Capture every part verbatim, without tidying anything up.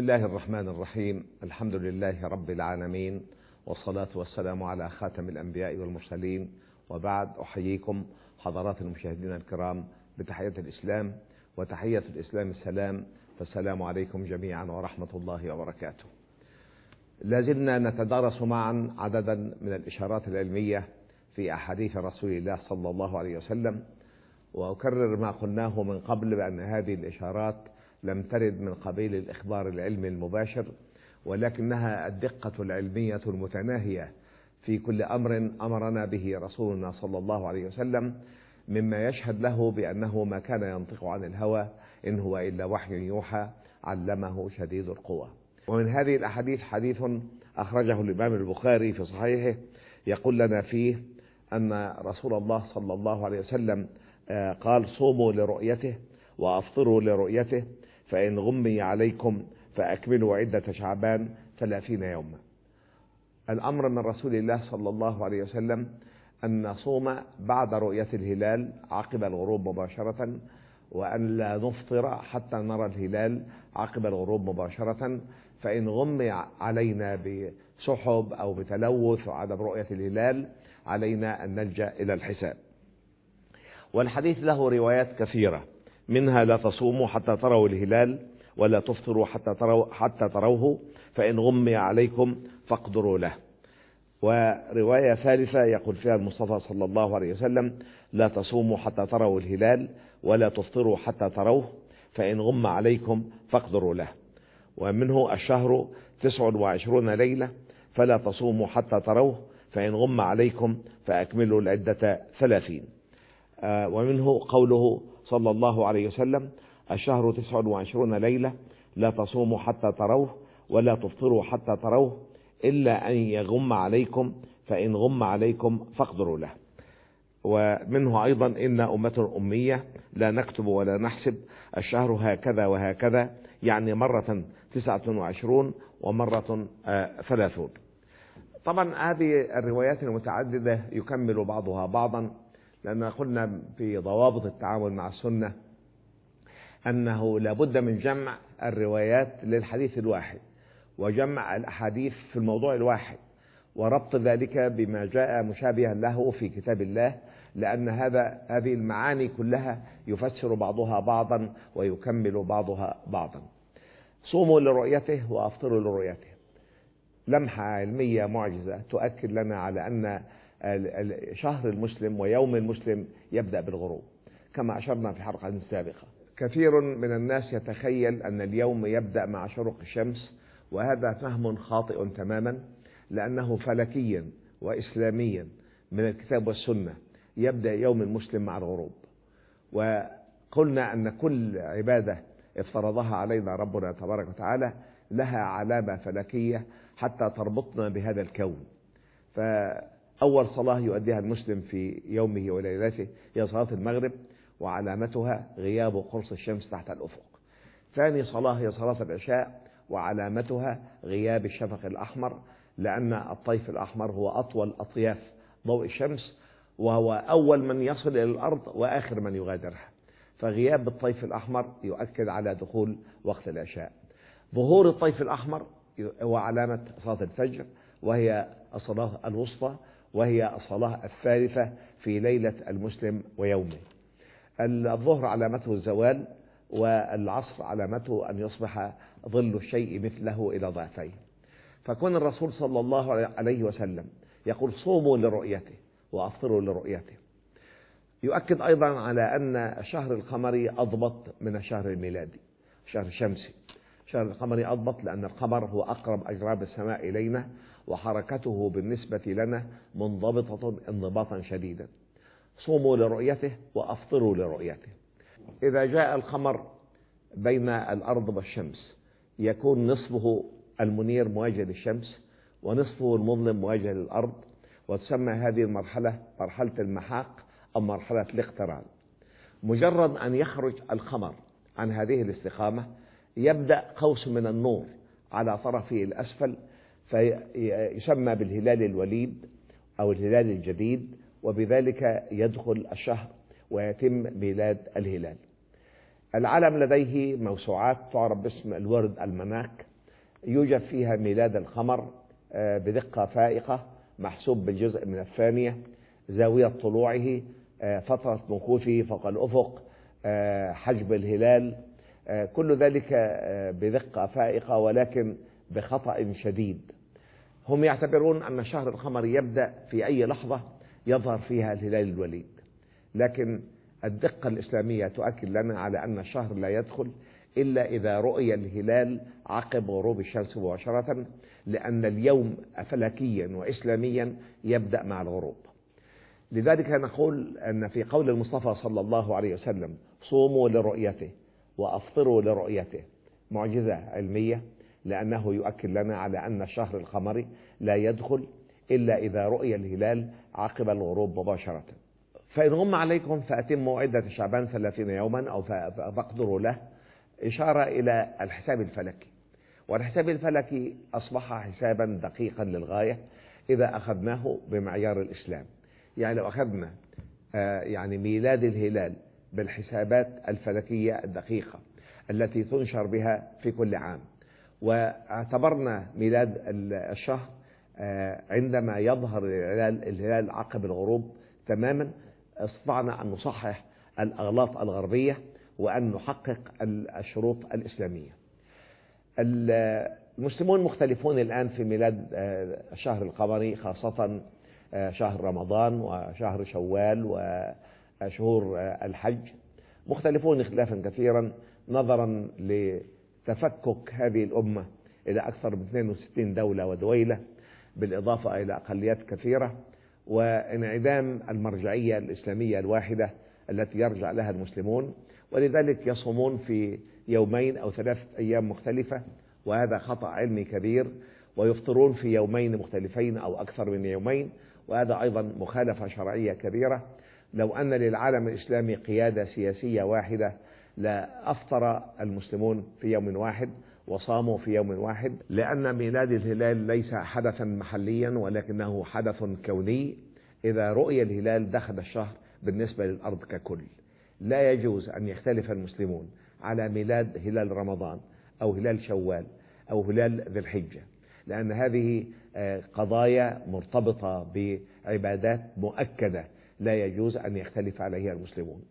الله الرحمن الرحيم. الحمد لله رب العالمين، والصلاة والسلام على خاتم الأنبياء والمرسلين، وبعد. أحييكم حضرات المشاهدين الكرام بتحية الإسلام، وتحية الإسلام السلام، فالسلام عليكم جميعا ورحمة الله وبركاته. لازلنا نتدارس معا عددا من الإشارات العلمية في أحاديث رسول الله صلى الله عليه وسلم، وأكرر ما قلناه من قبل بأن هذه الإشارات لم ترد من قبيل الإخبار العلمي المباشر، ولكنها الدقة العلمية المتناهية في كل أمر أمرنا به رسولنا صلى الله عليه وسلم، مما يشهد له بأنه ما كان ينطق عن الهوى إن هو إلا وحي يوحى علمه شديد القوى. ومن هذه الأحاديث حديث أخرجه الإمام البخاري في صحيحه يقول لنا فيه أن رسول الله صلى الله عليه وسلم قال: صوموا لرؤيته وأفطروا لرؤيته، فإن غمي عليكم فأكملوا عدة شعبان ثلاثين يوما. الأمر من رسول الله صلى الله عليه وسلم أن نصوم بعد رؤية الهلال عقب الغروب مباشرة، وأن لا نفطر حتى نرى الهلال عقب الغروب مباشرة، فإن غمي علينا بسحب أو بتلوث وعدم رؤية الهلال علينا أن نلجأ إلى الحساب. والحديث له روايات كثيرة، منها: لا تصوموا حتى تروا الهلال، ولا تفطروا حتى تروا حتى تروه، فإن غمي عليكم فاقدروا له. ورواية ثالثة يقول فيها المصطفى صلى الله عليه وسلم: لا تصوموا حتى تروا الهلال، ولا تفطروا حتى تروه، فإن غم عليكم فاقدروا له. ومنه: الشهر تسع وعشرون ليلة، فلا تصوموا حتى تروه، فإن غم عليكم فأكملوا العدة ثلاثين. ومنه قوله صلى الله عليه وسلم: الشهر تسع وعشرون ليلة، لا تصوموا حتى تروه، ولا تفطروا حتى تروه، إلا أن يغم عليكم، فإن غم عليكم فاقدروا له. ومنه أيضا: إن أمة أمية لا نكتب ولا نحسب، الشهر هكذا وهكذا، يعني مرة تسعة وعشرون ومرة ثلاثون. طبعا هذه الروايات المتعددة يكمل بعضها بعضا، لأن قلنا في ضوابط التعامل مع السنة أنه لابد من جمع الروايات للحديث الواحد، وجمع الأحاديث في الموضوع الواحد، وربط ذلك بما جاء مشابها له في كتاب الله، لأن هذا هذه المعاني كلها يفسر بعضها بعضا ويكمل بعضها بعضا. صوموا لرؤيته وأفطروا لرؤيته، لمحة علمية معجزة تؤكد لنا على أن شهر المسلم ويوم المسلم يبدأ بالغروب، كما أشرنا في الحلقة السابقة. كثير من الناس يتخيل أن اليوم يبدأ مع شروق الشمس، وهذا فهم خاطئ تماما، لأنه فلكيا وإسلاميا من الكتاب والسنة يبدأ يوم المسلم مع الغروب. وقلنا أن كل عبادة افترضها علينا ربنا تبارك وتعالى لها علامة فلكية حتى تربطنا بهذا الكون. فأول صلاة يؤديها المسلم في يومه وليلته هي صلاة المغرب، وعلامتها غياب قرص الشمس تحت الأفق. ثاني صلاة هي صلاة العشاء، وعلامتها غياب الشفق الأحمر، لأن الطيف الأحمر هو أطول أطياف ضوء الشمس، وهو أول من يصل إلى الأرض وآخر من يغادرها، فغياب الطيف الأحمر يؤكد على دخول وقت العشاء. ظهور الطيف الأحمر هو علامة صلاة الفجر، وهي الصلاة الوسطى، وهي الصلاة الثالثة في ليلة المسلم ويومه. الظهر علامته الزوال، والعصر علامته أن يصبح ظل الشيء مثله إلى ضعفين. فكون الرسول صلى الله عليه وسلم يقول: صوموا لرؤيته وأفطروا لرؤيته، يؤكد أيضا على أن الشهر القمري أضبط من الشهر الميلادي، الشهر الشمسي. الشهر القمري أضبط لأن القمر هو أقرب أجرام السماء إلينا، وحركته بالنسبة لنا منضبطة انضباطا شديدا. صوموا لرؤيته وأفطروا لرؤيته. إذا جاء القمر بين الأرض والشمس يكون نصفه المنير مواجه للشمس، ونصفه المظلم مواجه للأرض، وتسمى هذه المرحلة مرحلة المحاق أو مرحلة الاقتران. مجرد أن يخرج القمر عن هذه الاستقامة يبدأ قوس من النور على طرفه الأسفل، فيسمى بالهلال الوليد أو الهلال الجديد، وبذلك يدخل الشهر ويتم ميلاد الهلال. العالم لديه موسوعات تعرف باسم الورد المناك، يوجد فيها ميلاد القمر بدقة فائقة، محسوب بالجزء من الثانية، زاوية طلوعه، فترة مكوثه فوق الأفق، حجب الهلال، كل ذلك بدقة فائقة ولكن بخطأ شديد. هم يعتبرون أن شهر القمر يبدأ في أي لحظة يظهر فيها الهلال الوليد، لكن الدقة الإسلامية تؤكد لنا على أن الشهر لا يدخل إلا إذا رؤي الهلال عقب غروب الشمس مباشرة، لأن اليوم فلكيا وإسلاميا يبدأ مع الغروب. لذلك نقول أن في قول المصطفى صلى الله عليه وسلم: صوموا لرؤيته وأفطروا لرؤيته، معجزة علمية، لأنه يؤكد لنا على أن الشهر القمري لا يدخل إلا إذا رؤي الهلال عقب الغروب مباشرة. فإن غم عليكم فأتموا عدة شعبان ثلاثين يوما أو فاقدروا له، إشارة إلى الحساب الفلكي، والحساب الفلكي أصبح حسابا دقيقا للغاية إذا أخذناه بمعيار الإسلام. يعني لو أخذنا يعني ميلاد الهلال بالحسابات الفلكية الدقيقة التي تنشر بها في كل عام، واعتبرنا ميلاد الشهر عندما يظهر الهلال, الهلال عقب الغروب تماما، استطعنا أن نصحح الأغلاط الغربية وأن نحقق الشروط الإسلامية. المسلمون مختلفون الآن في ميلاد الشهر القمري، خاصة شهر رمضان وشهر شوال وشهور الحج، مختلفون اختلافا كثيرا نظرا لتفكك هذه الأمة إلى أكثر من اثنين وستين دولة ودويلة، بالإضافة إلى أقليات كثيرة، وانعدام المرجعية الإسلامية الواحدة التي يرجع لها المسلمون، ولذلك يصومون في يومين أو ثلاثة أيام مختلفة، وهذا خطأ علمي كبير، ويفطرون في يومين مختلفين أو أكثر من يومين، وهذا أيضا مخالفة شرعية كبيرة. لو أن للعالم الإسلامي قيادة سياسية واحدة لا أفطر المسلمون في يوم واحد وصاموا في يوم واحد، لأن ميلاد الهلال ليس حدثا محليا ولكنه حدث كوني. إذا رؤي الهلال دخل الشهر بالنسبة للأرض ككل. لا يجوز أن يختلف المسلمون على ميلاد هلال رمضان أو هلال شوال أو هلال ذي الحجة، لأن هذه قضايا مرتبطة بعبادات مؤكدة لا يجوز أن يختلف عليها المسلمون.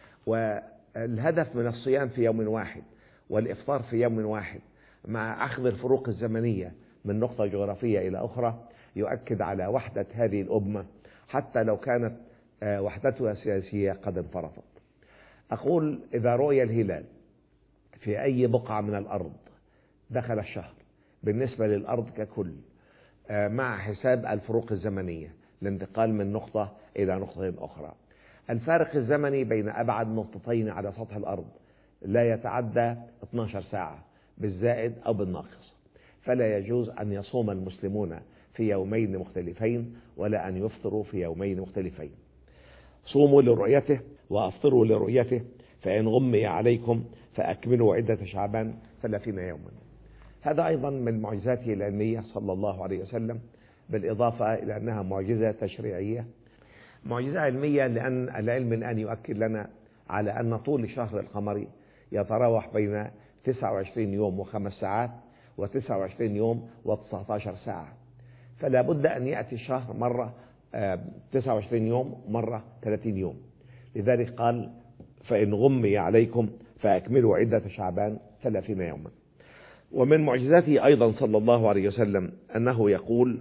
والهدف من الصيام في يوم واحد والإفطار في يوم واحد مع أخذ الفروق الزمنية من نقطة جغرافية إلى أخرى يؤكد على وحدة هذه الأمة، حتى لو كانت وحدتها السياسية قد انفرطت. أقول إذا رؤي الهلال في أي بقعة من الأرض دخل الشهر بالنسبة للأرض ككل، مع حساب الفروق الزمنية الانتقال من نقطة إلى نقطة أخرى. الفارق الزمني بين أبعد نقطتين على سطح الأرض لا يتعدى اثنتي عشرة ساعة بالزائد أو بالناقص، فلا يجوز أن يصوم المسلمون في يومين مختلفين ولا أن يفطروا في يومين مختلفين. صوموا لرؤيته وأفطروا لرؤيته، فإن غمي عليكم فأكملوا عدة شعبان ثلاثين يوما. هذا أيضا من معجزاته العلمية صلى الله عليه وسلم، بالإضافة إلى أنها معجزة تشريعية، معجزة علمية، لأن العلم الآن يؤكد لنا على أن طول الشهر القمري يتراوح بين تسعة وعشرين يوم وخمس ساعات وتسعة وعشرين يوم وتسعة عشر ساعة، فلا بد أن يأتي الشهر مرة تسعة وعشرين يوم مرة ثلاثين يوم. لذلك قال: فإن غمي عليكم فأكملوا عدة شعبان ثلاثين يوما. ومن معجزاته أيضا صلى الله عليه وسلم أنه يقول: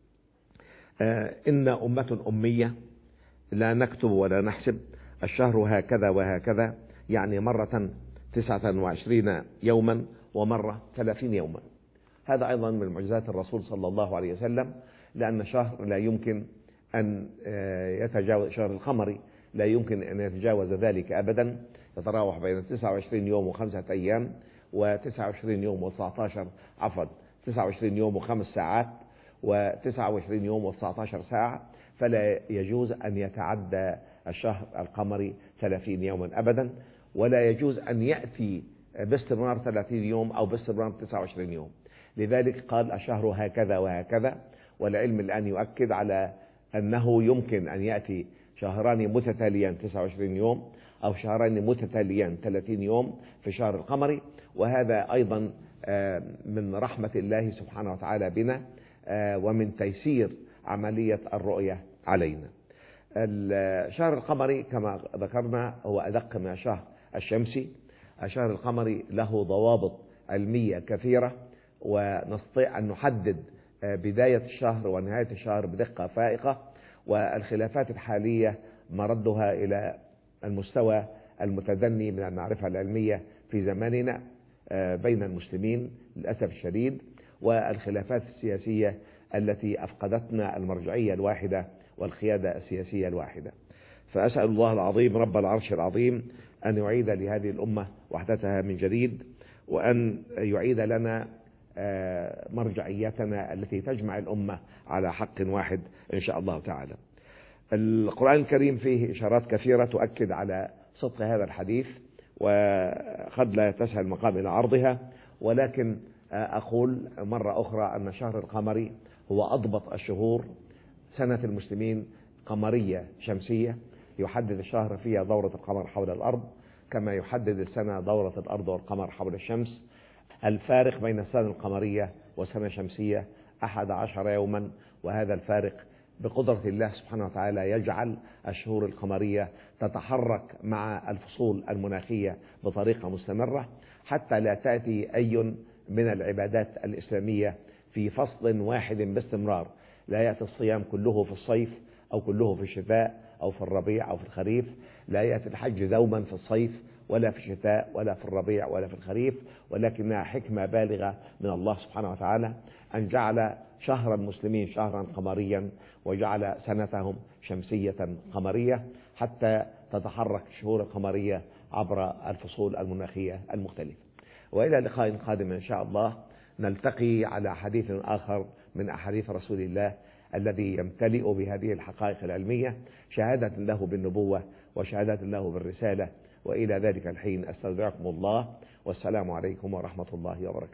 إن أمة أمية لا نكتب ولا نحسب، الشهر هكذا وهكذا، يعني مرة تسعة وعشرين يوما ومرة ثلاثين يوما. هذا أيضا من معجزات الرسول صلى الله عليه وسلم، لأن الشهر لا يمكن أن يتجاوز، شهر القمري لا يمكن أن يتجاوز ذلك أبدا، يتراوح بين تسعة وعشرين يوم وخمسة أيام وتسعة وعشرين يوم وتسعة عشر عفوا تسعة وعشرين يوم وخمس ساعات وتسعة وعشرين يوم وتسعة عشر ساعة، فلا يجوز أن يتعدى الشهر القمري ثلاثين يوما أبدا، ولا يجوز أن يأتي باستمرار ثلاثين يوم أو باستمرار تسعة وعشرين يوم. لذلك قال: الشهر هكذا وهكذا. والعلم الآن يؤكد على أنه يمكن أن يأتي شهران متتاليان تسعة وعشرين يوم أو شهران متتاليان ثلاثين يوم في الشهر القمري، وهذا أيضا من رحمة الله سبحانه وتعالى بنا ومن تيسير عملية الرؤية علينا. الشهر القمري كما ذكرنا هو أدق من الشهر الشمسي. الشهر القمري له ضوابط علمية كثيرة، ونستطيع أن نحدد بداية الشهر ونهاية الشهر بدقة فائقة، والخلافات الحالية مردها إلى المستوى المتدني من المعرفة العلمية في زماننا بين المسلمين للأسف الشديد، والخلافات السياسية التي أفقدتنا المرجعية الواحدة والقيادة السياسية الواحدة. فأسأل الله العظيم رب العرش العظيم أن يعيد لهذه الأمة وحدتها من جديد، وأن يعيد لنا مرجعيتنا التي تجمع الأمة على حق واحد إن شاء الله تعالى. القرآن الكريم فيه إشارات كثيرة تؤكد على صدق هذا الحديث، وقد لا يتسع المقام إلى عرضها، ولكن أقول مرة أخرى أن شهر القمري هو أضبط الشهور. سنة المسلمين قمرية شمسية، يحدد الشهر فيها دورة القمر حول الأرض كما يحدد السنة دورة الأرض والقمر حول الشمس. الفارق بين السنة القمرية والسنة الشمسية أحد عشر يوما، وهذا الفارق بقدرة الله سبحانه وتعالى يجعل الشهور القمرية تتحرك مع الفصول المناخية بطريقة مستمرة، حتى لا تأتي أي من العبادات الإسلامية في فصل واحد باستمرار. لا يأتي الصيام كله في الصيف أو كله في الشتاء أو في الربيع أو في الخريف. لا يأتي الحج دوما في الصيف ولا في الشتاء ولا في الربيع ولا في الخريف، ولكنها حكمة بالغة من الله سبحانه وتعالى أن جعل شهر المسلمين شهرا قمريا، وجعل سنتهم شمسية قمرية، حتى تتحرك الشهور القمرية عبر الفصول المناخية المختلفة. وإلى لقاء قادم إن شاء الله، نلتقي على حديث آخر من أحاديث رسول الله الذي يمتلئ بهذه الحقائق العلمية، شهادة له بالنبوة وشهادة له بالرسالة. وإلى ذلك الحين أستودعكم الله، والسلام عليكم ورحمة الله وبركاته.